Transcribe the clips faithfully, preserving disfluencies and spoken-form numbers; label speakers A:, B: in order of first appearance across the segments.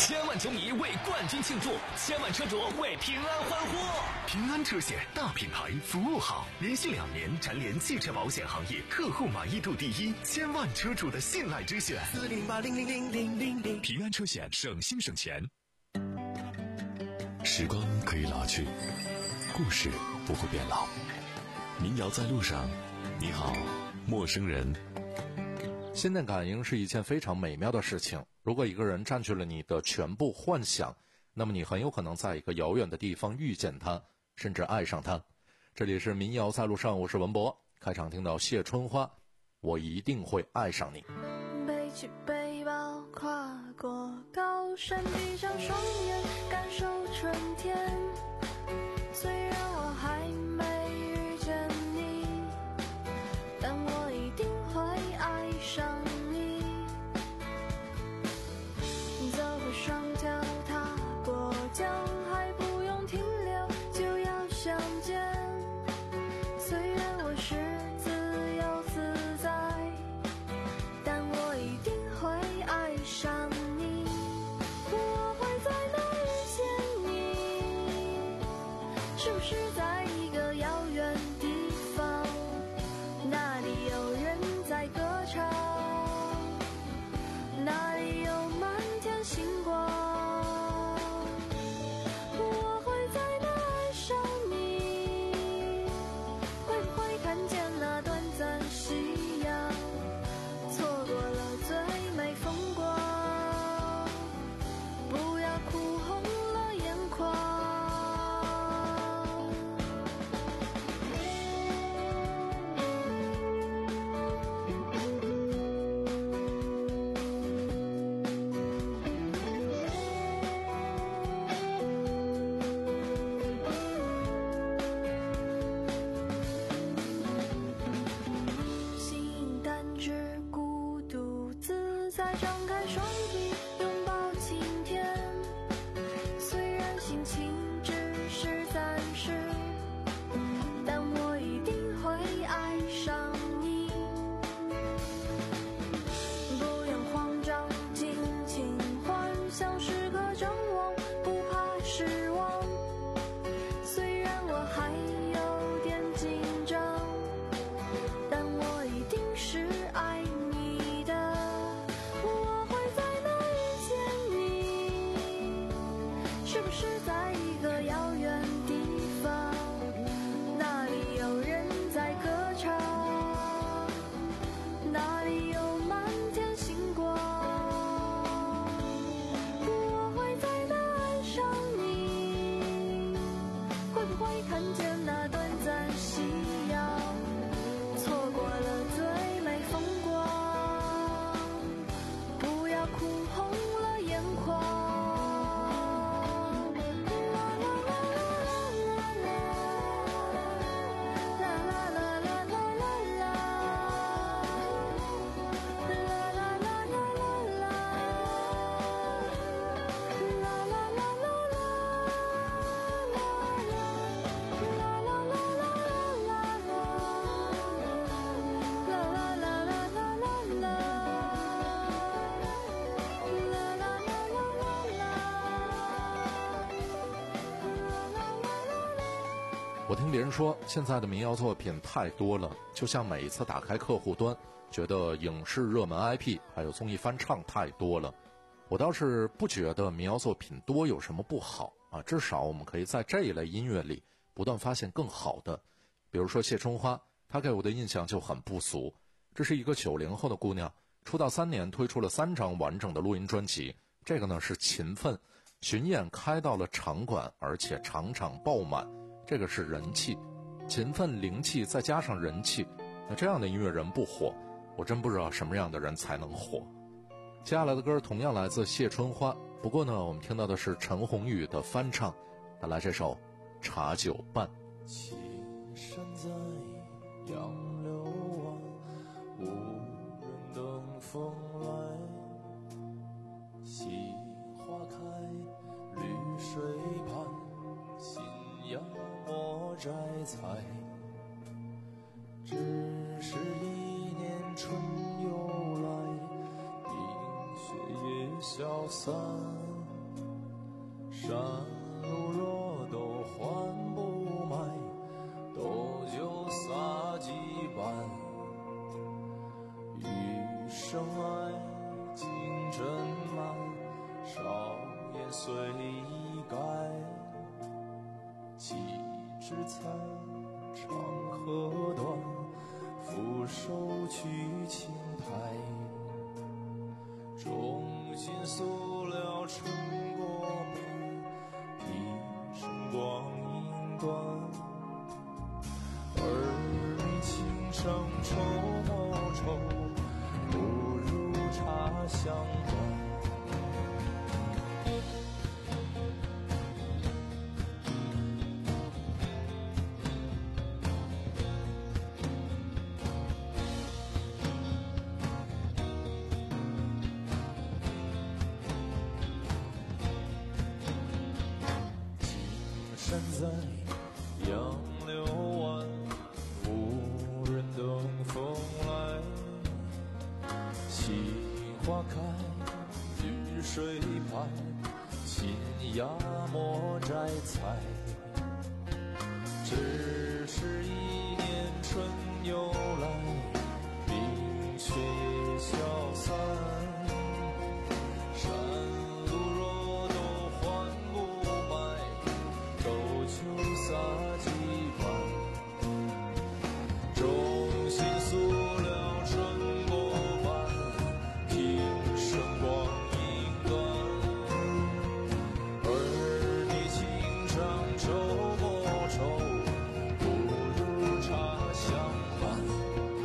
A: 千万球迷为冠军庆祝，千万车主为平安欢呼。
B: 平安车险大品牌，服务好，连续两年蝉联汽车保险行业客户满意度第一，千万车主的信赖之选。
C: 四零八零零零零零零，
B: 平安车险，省心省钱。时光可以老去，故事不会变老。民谣在路上，你好，陌生人。
D: 心电感应是一件非常美妙的事情。如果一个人占据了你的全部幻想，那么你很有可能在一个遥远的地方遇见他，甚至爱上他。这里是民谣在路上，我是文博。开场听到谢春花，我一定会爱上你。
E: 背起背包，跨过高山，闭上双眼，感受春天。虽然我还没遇见你，但我一定会爱上你。走过双脚，踏过江，还不用停留就要相见。虽然我是自由自在，但我一定会爱上你。我会在哪遇见你？是不是在一个遥远地方，那里有人在歌唱，那里有满天星光。我会在哪爱上你？会不会看见那短暂夕阳，错过了最美风光？不要哭红了眼眶。心淡至孤独自在，张开双臂拥抱晴天。虽然心情只是暂时，但我一定会爱上你。不用慌张，尽情幻想，时刻张望，不怕失望。虽然我还有点紧张，但我一定是爱你的。我会在哪遇见你？是不是在一个遥远地方，那里有人在歌唱，那里有满天星光。我会在哪爱上你？会不会看见那短暂夕阳，错过了最美风光？不要哭红了眼眶。
D: 我听别人说，现在的民谣作品太多了，就像每一次打开客户端，觉得影视热门 I P 还有综艺翻唱太多了。我倒是不觉得民谣作品多有什么不好啊，至少我们可以在这一类音乐里不断发现更好的。比如说谢春花，她给我的印象就很不俗。这是一个九零后的姑娘，出道三年推出了三张完整的录音专辑，这个呢是勤奋，巡演开到了场馆，而且场场爆满。这个是人气，勤奋灵气再加上人气，那这样的音乐人不火，我真不知道什么样的人才能火。接下来的歌同样来自谢春花，不过呢我们听到的是陈鸿宇的翻唱，他来这首茶酒伴。
F: 青山在，杨柳湾，无人等风来。西花开，绿水畔，新芽莫摘采。只是一年春又来，冰雪也消散。 山路若都换不买，斗酒洒几般。余生爱情真慢，少年随意改。岂知才长河短，俯首取青苔。衷心塑料成果盘，一生光阴短。儿女情长愁莫愁，不如茶香暖。山在杨柳湾，无人等风来。杏花开，绿水拍，新芽莫摘采。只是一年春又来，冰雪也消散。山路若都换不买，斗酒洒几碗。衷心塑料成果盘，平生光阴短。儿女情长愁莫愁，不如茶香伴。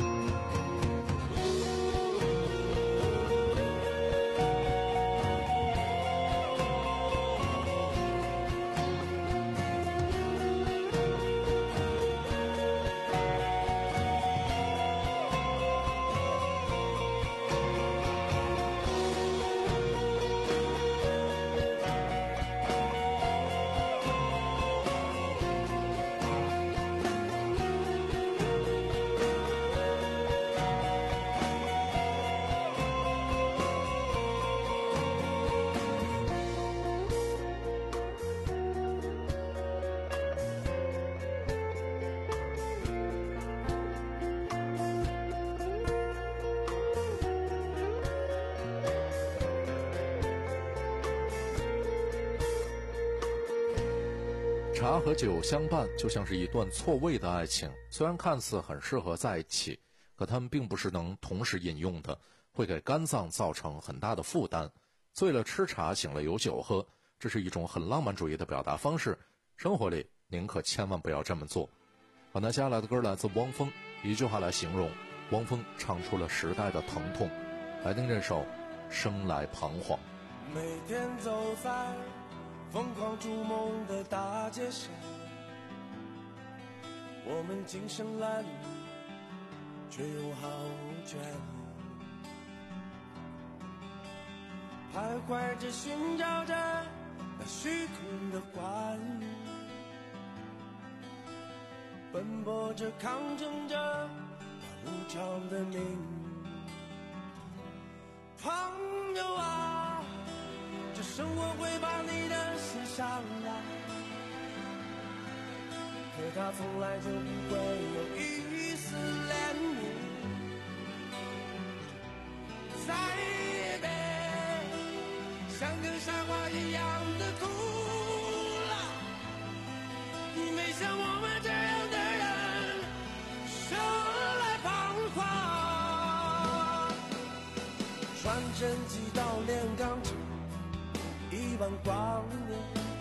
D: 茶和酒相伴，就像是一段错位的爱情，虽然看似很适合在一起，可它们并不是能同时饮用的，会给肝脏造成很大的负担。醉了吃茶，醒了有酒喝，这是一种很浪漫主义的表达方式，生活里您可千万不要这么做。好，那接下来的歌来自汪峰，一句话来形容，汪峰唱出了时代的疼痛。来听这首《生来彷徨》。
C: 每天走在疯狂逐梦的大街上，我们精神褴褛，却又毫无眷恋，徘徊着寻找着那虚空的关于，奔波着抗争着那无常的命运。朋友啊，这生活会把你的心伤来，可它从来就不会有一丝怜悯。再别像个傻瓜一样的哭了，你没像我们这样的人生来彷徨。传真机到炼钢厂一万光年，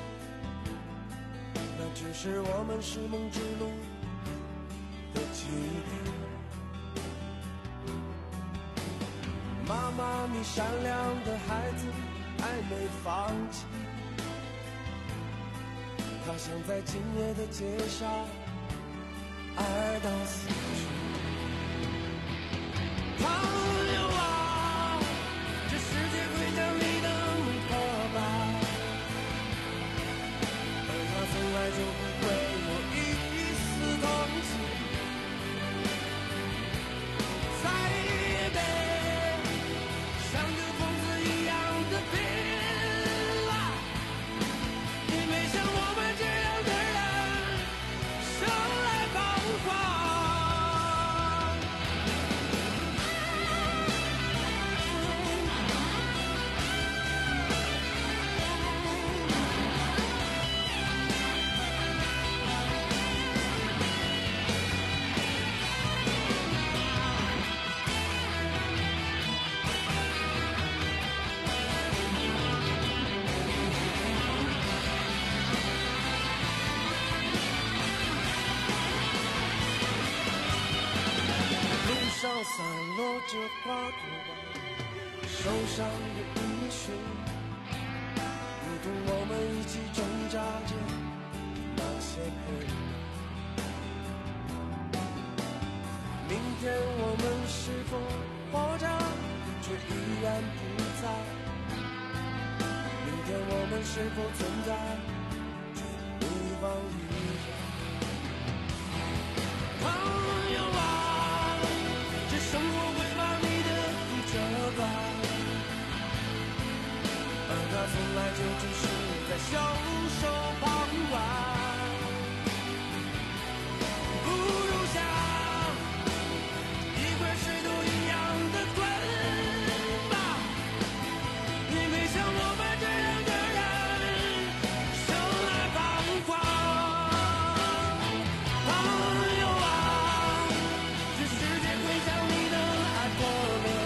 C: 那只是我们拾梦之路的起点。妈妈，你善良的孩子还没放弃，他想在今夜的街上爱到死去。朋友啊，这世界会将你的梦破败，而他从来就不会有一丝同情。再别像个疯子一样的拼了， 着花朵般受伤的音讯，如同我们一起挣扎着那些困难。明天我们是否活着，却依然不在？明天我们是否存在，却无法预料？朋友啊，这生活会把你的苦责怪，而他从来就只是在袖手旁观。不如想一块石头一样的滚吧，你没像我们这样的人生来彷徨。朋友啊，这世界会将你的爱破灭，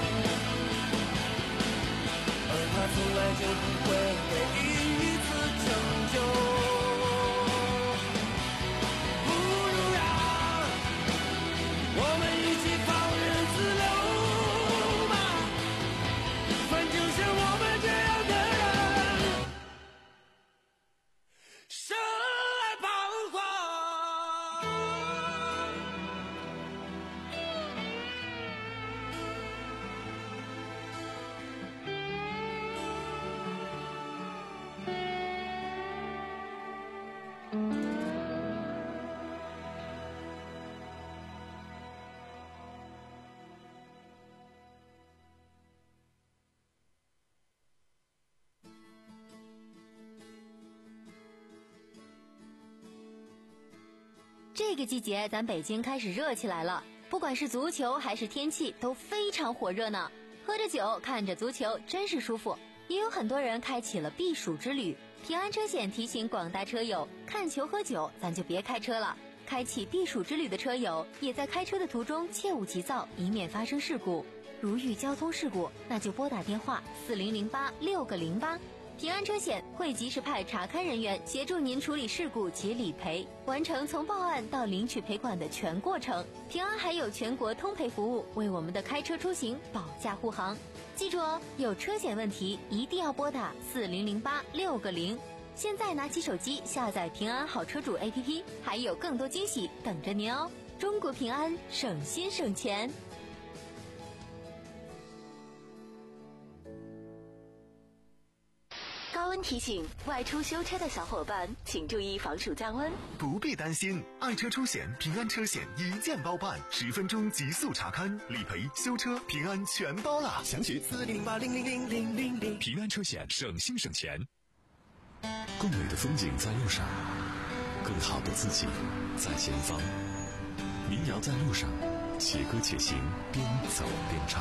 C: 而他从来就不会唯一一次拯救。不如让我们一起放任自流吧，反正像我们这样的人生来彷徨。
G: 这个季节咱北京开始热起来了，不管是足球还是天气都非常火热呢。喝着酒看着足球真是舒服。也有很多人开启了避暑之旅。平安车险提醒广大车友，看球喝酒咱就别开车了。开启避暑之旅的车友也在开车的途中切勿急躁，以免发生事故。如遇交通事故，那就拨打电话四零零八六个零八。平安车险会及时派查勘人员协助您处理事故及理赔，完成从报案到领取赔款的全过程。平安还有全国通赔服务，为我们的开车出行保驾护航。记住哦，有车险问题一定要拨打四零零八六个零。现在拿起手机下载平安好车主 A P P， 还有更多惊喜等着您哦！中国平安，省心省钱。
H: 高温提醒，外出修车的小伙伴请注意防暑降温。
B: 不必担心，爱车出险平安车险一键包办，十分钟极速查勘、理赔、修车，平安全包了。详询四零八零零零零零零。平安车险，省心省钱。
I: 更美的风景在路上，更好的自己在前方。民谣在路上，且歌且行，边走边唱。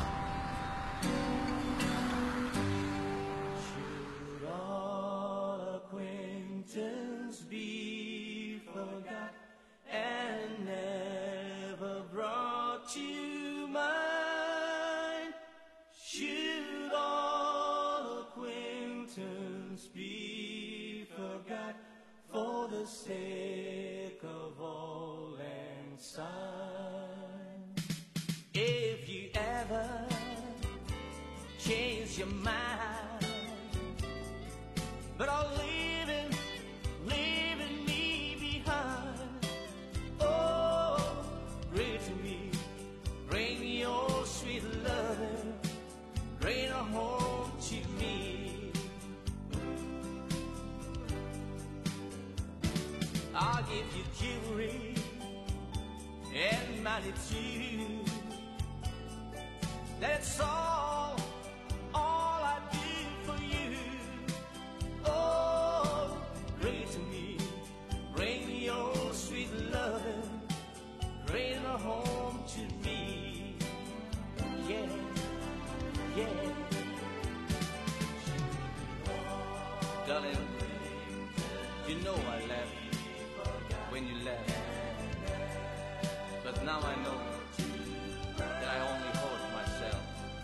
C: Be forgot and never brought to mind. Should all acquaintance be forgot for the sake of all and sign? If you ever change your mind, but I'll leave it, leaving me behind. Oh, bring to me, bring your sweet loving, bring her home to me. I'll give you jewelry and money too. That's all, all I do for you. Oh, bring it to me, bring your sweet loving, bring her home to me. Yeah, yeah. Darling, you know I left when you left, but now I know that I only hurt myself.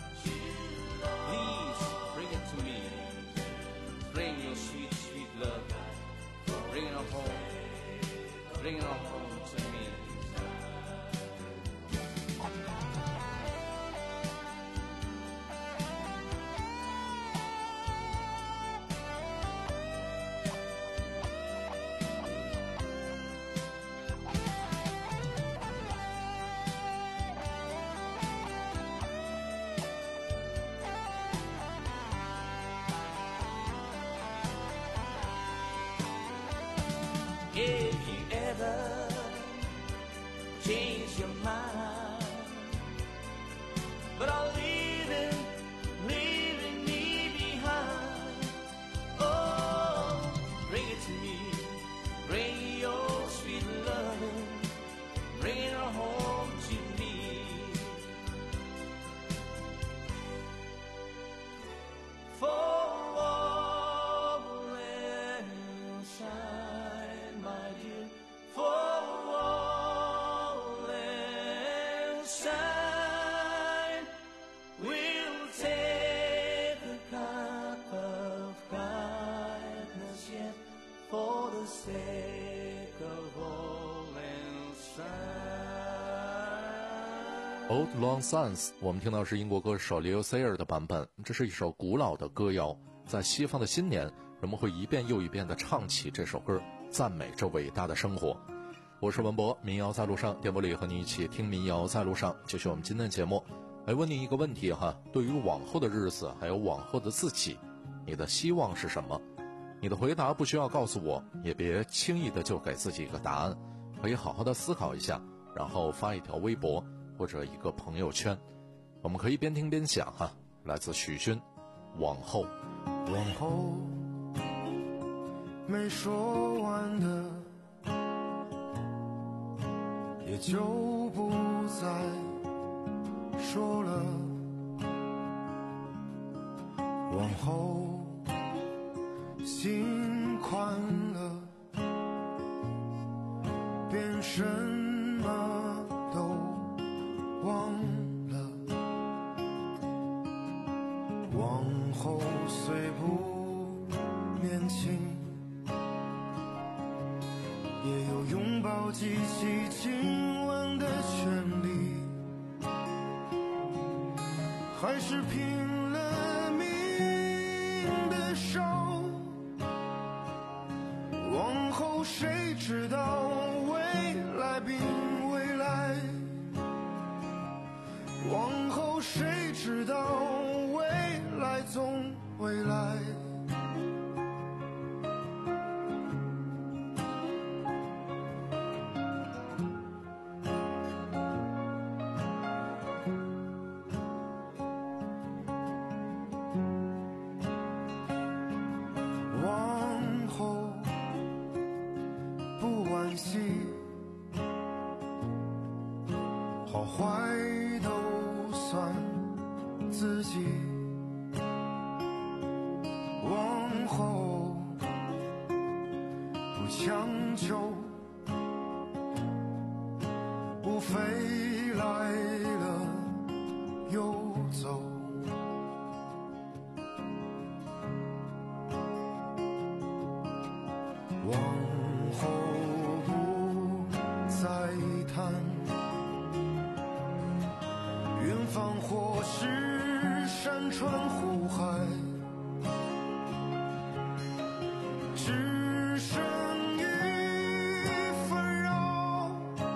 C: Please bring it to me, bring your sweet, sweet love, bring her home, bring her home to me. if you ever change your mind. But I'll leave it, leaving me behind. Oh, bring it to me, bring your sweet love, bring it home to me. For
D: Old Long Syne 我们听到是英国歌手 Leo Sayer 的版本，这是一首古老的歌谣，在西方的新年，人们会一遍又一遍地唱起这首歌，赞美这伟大的生活。我是文博，民谣在路上，电波里和你一起听民谣在路上，就是我们今天的节目。来问你一个问题哈，对于往后的日子还有往后的自己，你的希望是什么？你的回答不需要告诉我，也别轻易的就给自己一个答案，可以好好的思考一下，然后发一条微博或者一个朋友圈，我们可以边听边想哈。来自许勋，往后，
J: 往后没说完的，也就不再说了。往后心宽了，便什么都忘了。往后虽不年轻，也有拥抱记起亲吻的权利，还是拼了命的烧。往后谁知道未来并未来，往后谁知道未来总会来。往后不惋惜，好坏都算自己。往后不强求，无非来了又走。往后不再谈远方或是山川湖海，只剩一纷扰，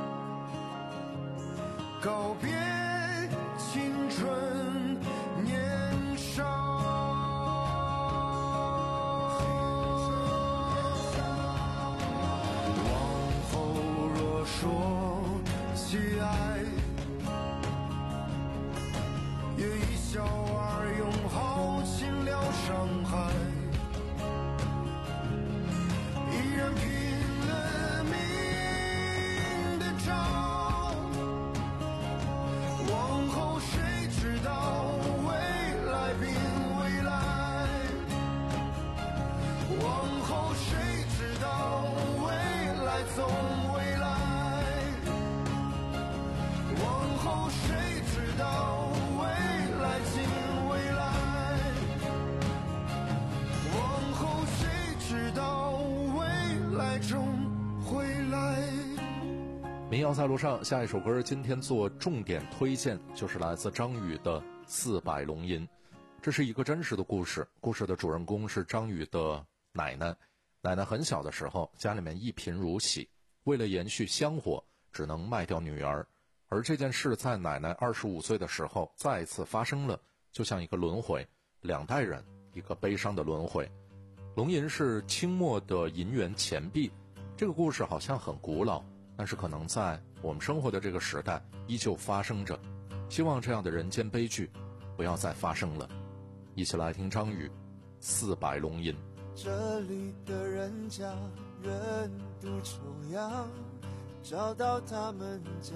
J: 告别青春年少。往后若说起爱，也一笑而永好，尽了伤害，依然拼了命的找。往后谁知道未来并未来，往后谁知道未来总未来，往后谁知道未来尽未来，往后谁知道未来终会来。
D: 民谣在路上，下一首歌今天做重点推荐，就是来自张宇的《四百龙吟》。这是一个真实的故事，故事的主人公是张宇的奶奶。奶奶很小的时候，家里面一贫如洗，为了延续香火，只能卖掉女儿。而这件事在奶奶二十五岁的时候再一次发生了，就像一个轮回，两代人一个悲伤的轮回。龙吟是清末的银元钱币， 这个故事好像很古老，但是可能在我们生活的这个时代依旧发生着。希望这样的人间悲剧不要再发生了。一起来听张宇《四白龙吟》。
J: 这里的人家人都抽样，找到他们家，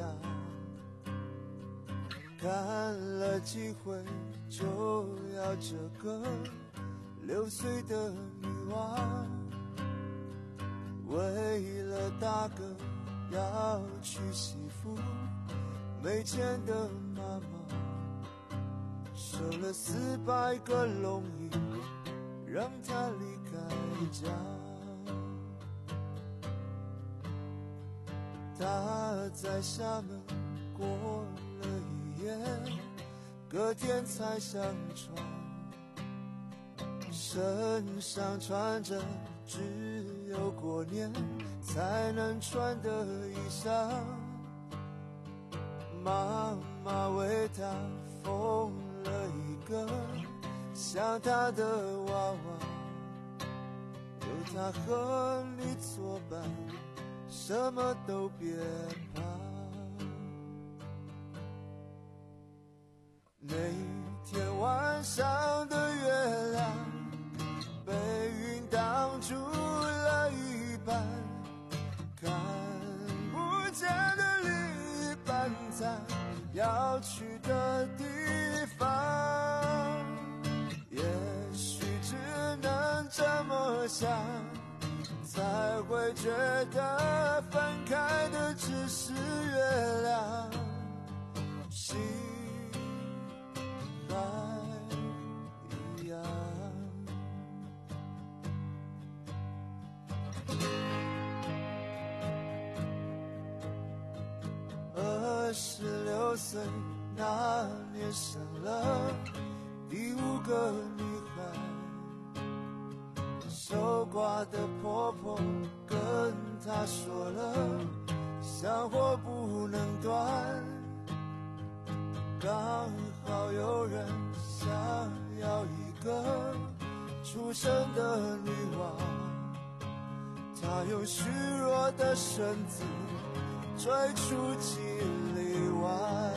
J: 看了几回就要这个六岁的女娃，为了大哥要娶媳妇，没钱的妈妈收了四百个龙银，让他离开家。他在厦门过了一夜，隔天才上船，身上穿着只有过年才能穿的衣裳。妈妈为他缝了一个像他的娃娃，有他和你作伴，什么都别怕。那天晚上的月亮被云挡住了一半，看不见的另一半在要去的地方。也许只能这么想，才会觉得分开的只是月亮，心还一样。二十六岁那年生了第五个女孩，守寡的婆婆跟她说了，香火不能断，刚好有人想要一个出生的女娃，她用虚弱的身子追出几里外。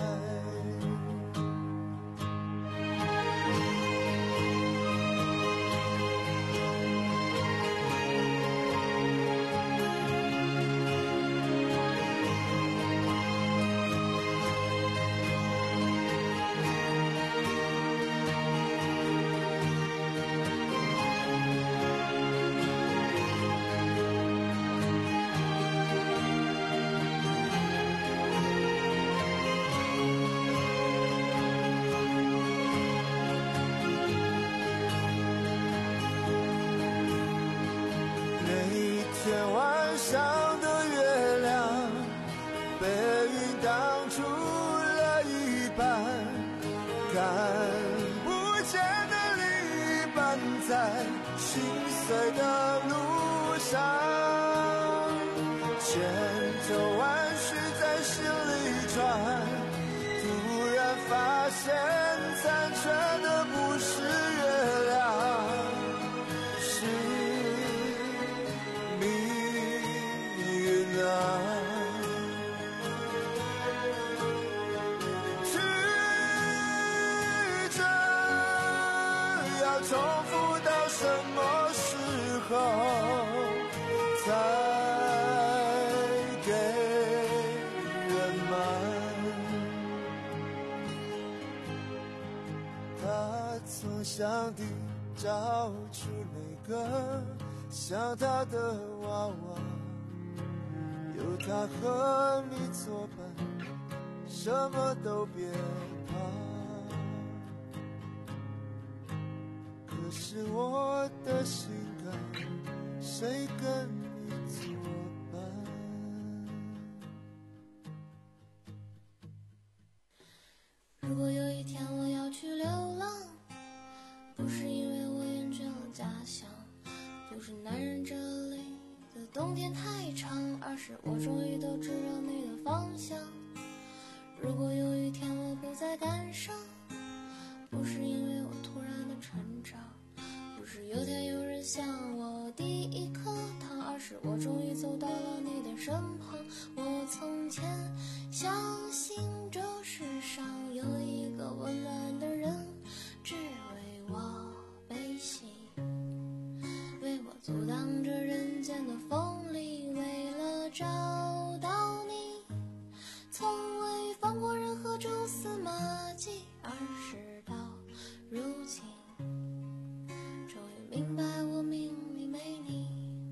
J: 天晚上的月亮被云挡住了一半，看不见的另一半在心碎的路上，千头万绪在心里转，突然发现残存的不是月亮，是曲折要重复到什么时候才给圆满？他从箱底找出那个像他的娃娃，有他和你作伴，什么都别怕。可是我的心肝，谁跟你作伴？
K: 如果有一天我要去流浪，不是因为我厌倦了家乡，不是男人这里的冬天太长，而是我终于都知道你的方向。如果有一天我不再感伤，不是因为我突然的成长，不是有天有人向我递一颗糖，而是是我终于走到了你的身旁。我从前相信这世上有一个温暖的人，只为我悲喜，为我阻挡着人间的锋利，为了找到你，从未放过任何蛛丝马迹，而事到如今，终于明白我命里没你。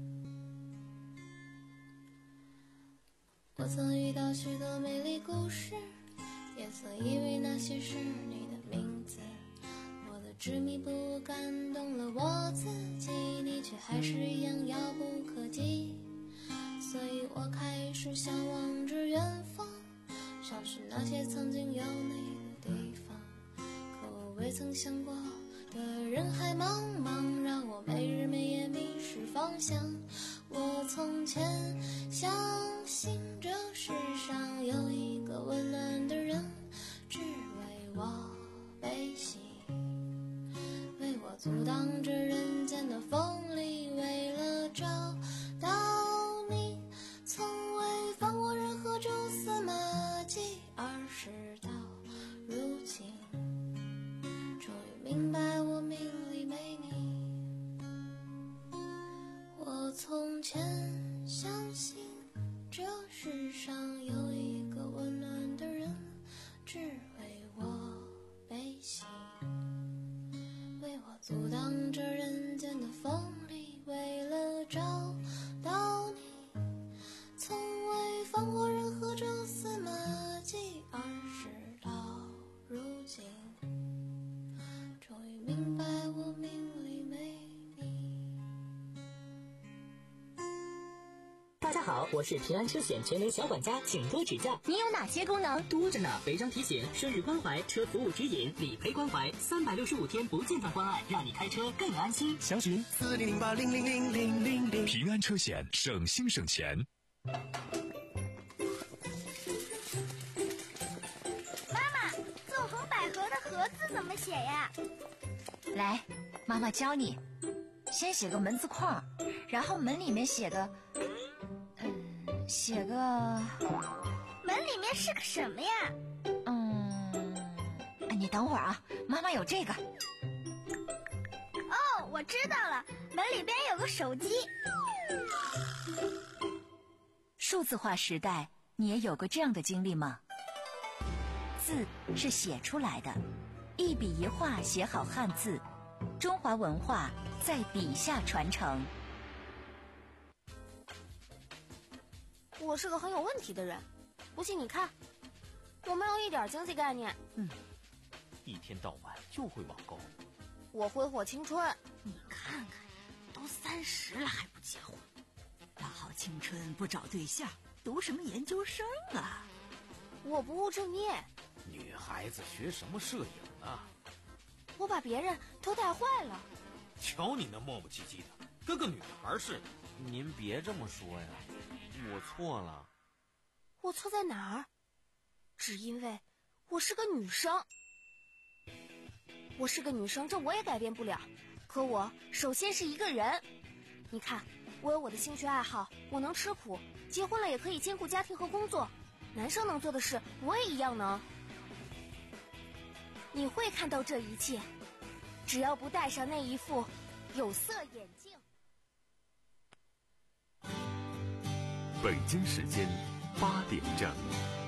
K: 我曾遇到许多美丽故事，也曾以为那些是你的名字，我的执迷不悟感动了我自己，你却还是一样遥不可及，所以我开始向往着远方，想去那些曾经有你的地方，可我未曾想过的人海茫茫，让我没日没夜迷失方向。我从前相信这世上有一个温暖的人，只为我悲喜，为我阻挡着人间的锋利，为了找到你，从未放过任何蛛丝马迹，而事到如今，终于明白我命里没你。我从前相信这世上有一个温暖的人，只为我悲喜，为我阻挡着人间的锋利，为了找到你，从未放过任何蛛丝马迹，而事到如今，终于明白我命里没你。
L: 大家好，我是平安车险全能小管家，请多指教。
G: 你有哪些功能？
L: 多着呢，违章提醒、生日关怀、车服务指引、理赔关怀，三百六十五天不间断关爱，让你开车更安心。
B: 详询四零零八零零零零零零。平安车险，省心省钱。
M: 妈妈，纵横捭阖的阖字怎么写呀？
N: 来，妈妈教你。先写个门字框，然后门里面写个，嗯，写个。
M: 门里面是个什么呀？
N: 嗯，你等会儿啊，妈妈有这个。
M: 哦，我知道了，门里边有个手机。
N: 数字化时代，你也有过这样的经历吗？字是写出来的，一笔一画写好汉字，中华文化在笔下传承。
O: 我是个很有问题的人，不信你看，我没有一点经济概念。
A: 嗯，一天到晚就会网购。
O: 我挥霍青春。
P: 你看看，都三十了还不结婚，大好青春不找对象，读什么研究生啊？
O: 我不务正业。
A: 女孩子学什么摄影啊？
O: 我把别人都带坏了。
A: 瞧你那磨磨唧唧的，跟个女孩似的。您别这么说呀，我错了。
O: 我错在哪儿？只因为我是个女生。我是个女生，这我也改变不了。可我首先是一个人。你看，我有我的兴趣爱好，我能吃苦，结婚了也可以兼顾家庭和工作。男生能做的事，我也一样能。你会看到这一切，只要不戴上那一副有色眼镜。
B: 北京时间八点整。